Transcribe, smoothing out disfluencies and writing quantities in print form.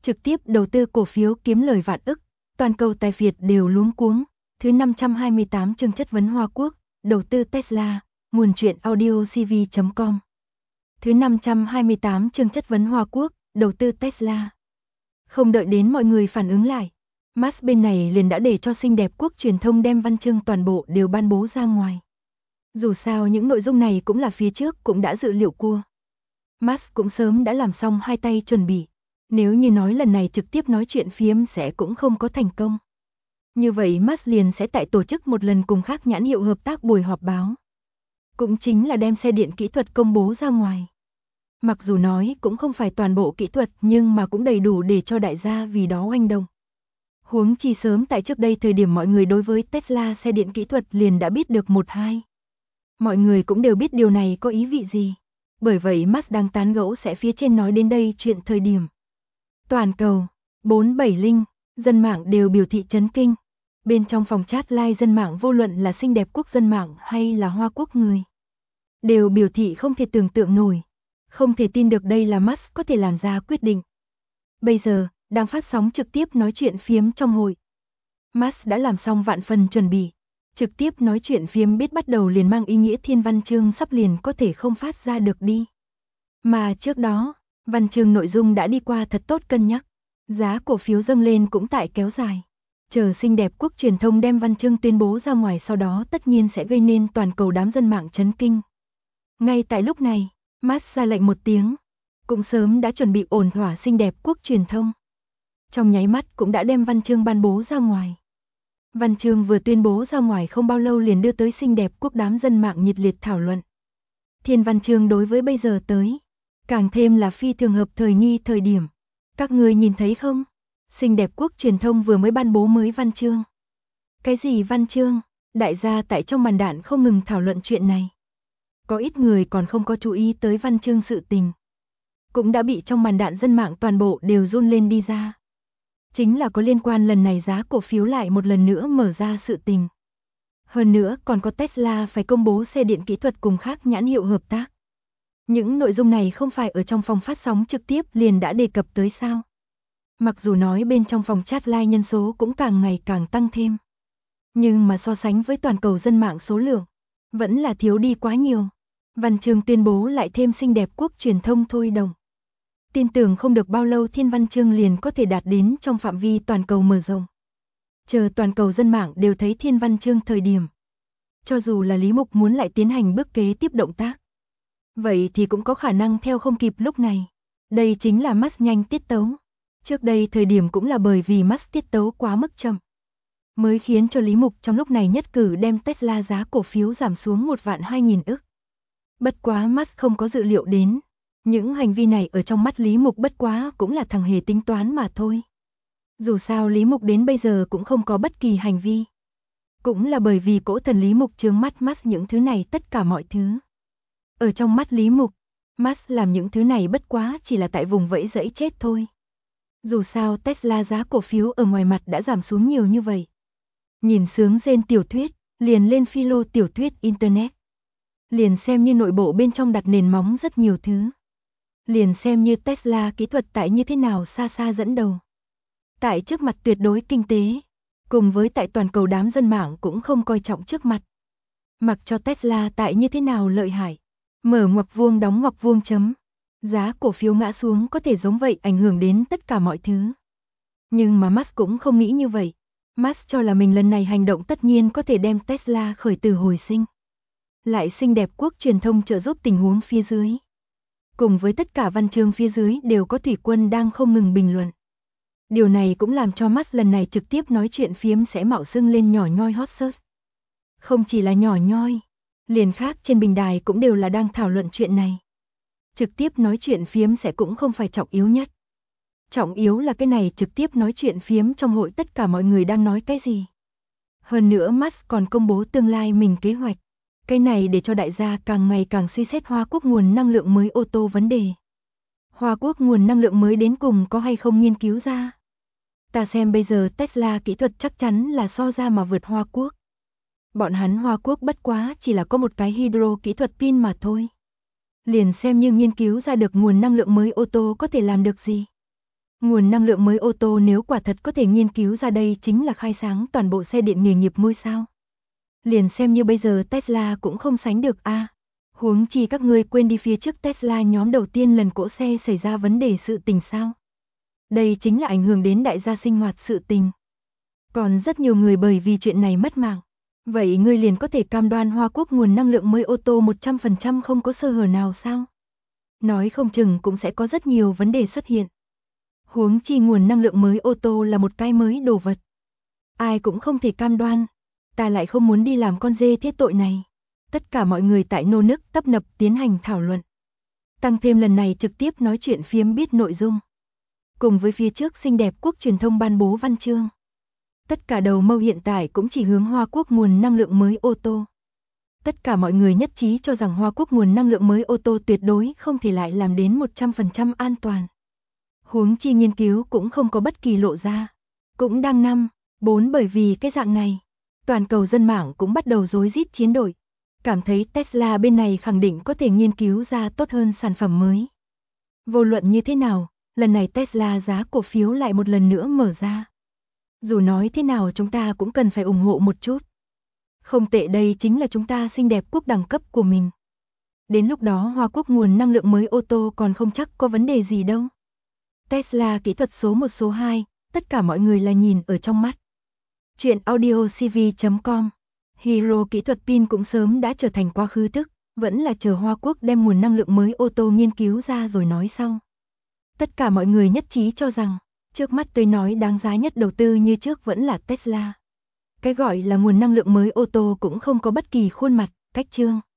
trực tiếp đầu tư cổ phiếu kiếm lời vạn ức, toàn cầu tài phiệt đều luống cuống. Thứ 528 chương chất vấn Hoa Quốc, đầu tư Tesla, nguồn truyện audiocv.com. Thứ 528 chương chất vấn Hoa Quốc, đầu tư Tesla. Không đợi đến mọi người phản ứng lại, Musk bên này liền đã để cho xinh đẹp quốc truyền thông đem văn chương toàn bộ đều ban bố ra ngoài. Dù sao những nội dung này cũng là phía trước cũng đã dự liệu qua. Musk cũng sớm đã làm xong hai tay chuẩn bị. Nếu như nói lần này trực tiếp nói chuyện phiếm sẽ cũng không có thành công. Như vậy Musk liền sẽ tại tổ chức một lần cùng khác nhãn hiệu hợp tác buổi họp báo. Cũng chính là đem xe điện kỹ thuật công bố ra ngoài. Mặc dù nói cũng không phải toàn bộ kỹ thuật nhưng mà cũng đầy đủ để cho đại gia vì đó oanh động. Huống chi sớm tại trước đây thời điểm mọi người đối với Tesla xe điện kỹ thuật liền đã biết được một hai. Mọi người cũng đều biết điều này có ý vị gì. Bởi vậy Musk đang tán gẫu sẽ phía trên nói đến đây chuyện thời điểm. Toàn cầu, 470, dân mạng đều biểu thị chấn kinh. Bên trong phòng chat live dân mạng vô luận là xinh đẹp quốc dân mạng hay là Hoa Quốc người. Đều biểu thị không thể tưởng tượng nổi. Không thể tin được đây là Musk có thể làm ra quyết định. Bây giờ, đang phát sóng trực tiếp nói chuyện phiếm trong hội. Musk đã làm xong vạn phần chuẩn bị. Trực tiếp nói chuyện phiếm biết bắt đầu liền mang ý nghĩa thiên văn chương sắp liền có thể không phát ra được đi. Mà trước đó, văn chương nội dung đã đi qua thật tốt cân nhắc. Giá cổ phiếu dâng lên cũng tại kéo dài. Chờ xinh đẹp quốc truyền thông đem văn chương tuyên bố ra ngoài sau đó tất nhiên sẽ gây nên toàn cầu đám dân mạng chấn kinh. Ngay tại lúc này, Musk ra lệnh một tiếng. Cũng sớm đã chuẩn bị ổn thỏa xinh đẹp quốc truyền thông. Trong nháy mắt cũng đã đem văn chương ban bố ra ngoài. Văn chương vừa tuyên bố ra ngoài không bao lâu liền đưa tới xinh đẹp quốc đám dân mạng nhiệt liệt thảo luận. Thiên văn chương đối với bây giờ tới, càng thêm là phi thường hợp thời nghi thời điểm. Các người nhìn thấy không? Xinh đẹp quốc truyền thông vừa mới ban bố mới văn chương. Cái gì văn chương? Đại gia tại trong màn đạn không ngừng thảo luận chuyện này. Có ít người còn không có chú ý tới văn chương sự tình. Cũng đã bị trong màn đạn dân mạng toàn bộ đều run lên đi ra. Chính là có liên quan lần này giá cổ phiếu lại một lần nữa mở ra sự tình. Hơn nữa còn có Tesla phải công bố xe điện kỹ thuật cùng khác nhãn hiệu hợp tác. Những nội dung này không phải ở trong phòng phát sóng trực tiếp liền đã đề cập tới sao. Mặc dù nói bên trong phòng chat live nhân số cũng càng ngày càng tăng thêm. Nhưng mà so sánh với toàn cầu dân mạng số lượng, vẫn là thiếu đi quá nhiều. Văn chương tuyên bố lại thêm xinh đẹp quốc truyền thông thôi đồng. Tin tưởng không được bao lâu thiên văn chương liền có thể đạt đến trong phạm vi toàn cầu mở rộng. Chờ toàn cầu dân mạng đều thấy thiên văn chương thời điểm. Cho dù là Lý Mục muốn lại tiến hành bước kế tiếp động tác. Vậy thì cũng có khả năng theo không kịp lúc này. Đây chính là Musk nhanh tiết tấu. Trước đây thời điểm cũng là bởi vì Musk tiết tấu quá mức chậm. Mới khiến cho Lý Mục trong lúc này nhất cử đem Tesla giá cổ phiếu giảm xuống 1.200.000 ức. Bất quá Musk không có dự liệu đến. Những hành vi này ở trong mắt Lý Mục bất quá cũng là thằng hề tính toán mà thôi. Dù sao Lý Mục đến bây giờ cũng không có bất kỳ hành vi. Cũng là bởi vì cỗ thần Lý Mục chướng mắt Musk những thứ này tất cả mọi thứ. Ở trong mắt Lý Mục, Musk làm những thứ này bất quá chỉ là tại vùng vẫy dẫy chết thôi. Dù sao Tesla giá cổ phiếu ở ngoài mặt đã giảm xuống nhiều như vậy. Nhìn sướng rên tiểu thuyết, liền lên philo tiểu thuyết Internet. Liền xem như nội bộ bên trong đặt nền móng rất nhiều thứ. Liền xem như Tesla kỹ thuật tại như thế nào xa xa dẫn đầu. Tại trước mặt tuyệt đối kinh tế, cùng với tại toàn cầu đám dân mạng cũng không coi trọng trước mặt. Mặc cho Tesla tại như thế nào lợi hại. Mở ngoặc vuông đóng ngoặc vuông chấm. Giá cổ phiếu ngã xuống có thể giống vậy ảnh hưởng đến tất cả mọi thứ. Nhưng mà Musk cũng không nghĩ như vậy. Musk cho là mình lần này hành động tất nhiên có thể đem Tesla khởi tử hồi sinh. Lại xinh đẹp quốc truyền thông trợ giúp tình huống phía dưới. Cùng với tất cả văn chương phía dưới đều có thủy quân đang không ngừng bình luận. Điều này cũng làm cho Musk lần này trực tiếp nói chuyện phiếm sẽ mạo xưng lên nhỏ nhoi hot search. Không chỉ là nhỏ nhoi, liền khác trên bình đài cũng đều là đang thảo luận chuyện này. Trực tiếp nói chuyện phiếm sẽ cũng không phải trọng yếu nhất. Trọng yếu là cái này trực tiếp nói chuyện phiếm trong hội tất cả mọi người đang nói cái gì. Hơn nữa Musk còn công bố tương lai mình kế hoạch. Cái này để cho đại gia càng ngày càng suy xét Hoa Quốc nguồn năng lượng mới ô tô vấn đề. Hoa Quốc nguồn năng lượng mới đến cùng có hay không nghiên cứu ra. Ta xem bây giờ Tesla kỹ thuật chắc chắn là so ra mà vượt Hoa Quốc. Bọn hắn Hoa Quốc bất quá chỉ là có một cái hydro kỹ thuật pin mà thôi. Liền xem như nghiên cứu ra được nguồn năng lượng mới ô tô có thể làm được gì. Nguồn năng lượng mới ô tô nếu quả thật có thể nghiên cứu ra đây chính là khai sáng toàn bộ xe điện nghề nghiệp ngôi sao. Liền xem như bây giờ Tesla cũng không sánh được a. Huống chi các ngươi quên đi phía trước Tesla nhóm đầu tiên lần cỗ xe xảy ra vấn đề sự tình sao. Đây chính là ảnh hưởng đến đại gia sinh hoạt sự tình. Còn rất nhiều người bởi vì chuyện này mất mạng. Vậy ngươi liền có thể cam đoan Hoa Quốc nguồn năng lượng mới ô tô 100% không có sơ hở nào sao? Nói không chừng cũng sẽ có rất nhiều vấn đề xuất hiện. Huống chi nguồn năng lượng mới ô tô là một cái mới đồ vật. Ai cũng không thể cam đoan. Ta lại không muốn đi làm con dê thiết tội này. Tất cả mọi người tại nô nức tấp nập tiến hành thảo luận. Tăng thêm lần này trực tiếp nói chuyện phiếm biết nội dung. Cùng với phía trước xinh đẹp quốc truyền thông ban bố văn chương. Tất cả đầu mâu hiện tại cũng chỉ hướng Hoa Quốc nguồn năng lượng mới ô tô. Tất cả mọi người nhất trí cho rằng Hoa Quốc nguồn năng lượng mới ô tô tuyệt đối không thể lại làm đến 100% an toàn. Huống chi nghiên cứu cũng không có bất kỳ lộ ra. Cũng đang 4 bởi vì cái dạng này. Toàn cầu dân mạng cũng bắt đầu rối rít chiến đội. Cảm thấy Tesla bên này khẳng định có thể nghiên cứu ra tốt hơn sản phẩm mới. Vô luận như thế nào, lần này Tesla giá cổ phiếu lại một lần nữa mở ra. Dù nói thế nào chúng ta cũng cần phải ủng hộ một chút. Không tệ, đây chính là chúng ta xinh đẹp quốc đẳng cấp của mình. Đến lúc đó Hoa Quốc nguồn năng lượng mới ô tô còn không chắc có vấn đề gì đâu. Tesla kỹ thuật số 1 số 2, tất cả mọi người là nhìn ở trong mắt. Chuyện audiocv.com. Hero kỹ thuật pin cũng sớm đã trở thành quá khứ tức, vẫn là chờ Hoa Quốc đem nguồn năng lượng mới ô tô nghiên cứu ra rồi nói sau. Tất cả mọi người nhất trí cho rằng, trước mắt tôi nói đáng giá nhất đầu tư như trước vẫn là Tesla. Cái gọi là nguồn năng lượng mới ô tô cũng không có bất kỳ khuôn mặt, cách chương.